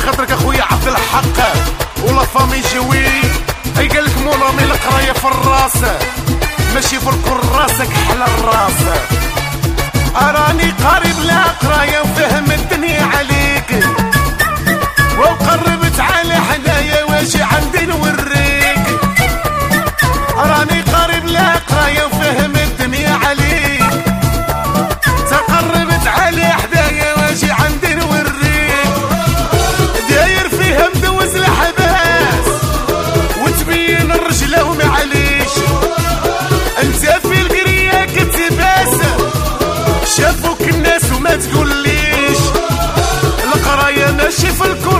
خاطرك اخويا عبد الحق ولا فامي جوي. اي قالك مونامي القرايه في الراس ماشي في راسك حل الراس. اراني قريب لا قرايه وفهم الدنيا عليك وقربت على حنايا واجي عندي نوريك. راني قريب لا قرايه وفهم الدنيا عليك تقربت على حدايا واجي عندي نوريك. داير فيها مدوز الحباس وتبين الرجله ومعليش. انت في القريه كتباس شافوك الناس وما تقوليش. القرايه ماشي في الكون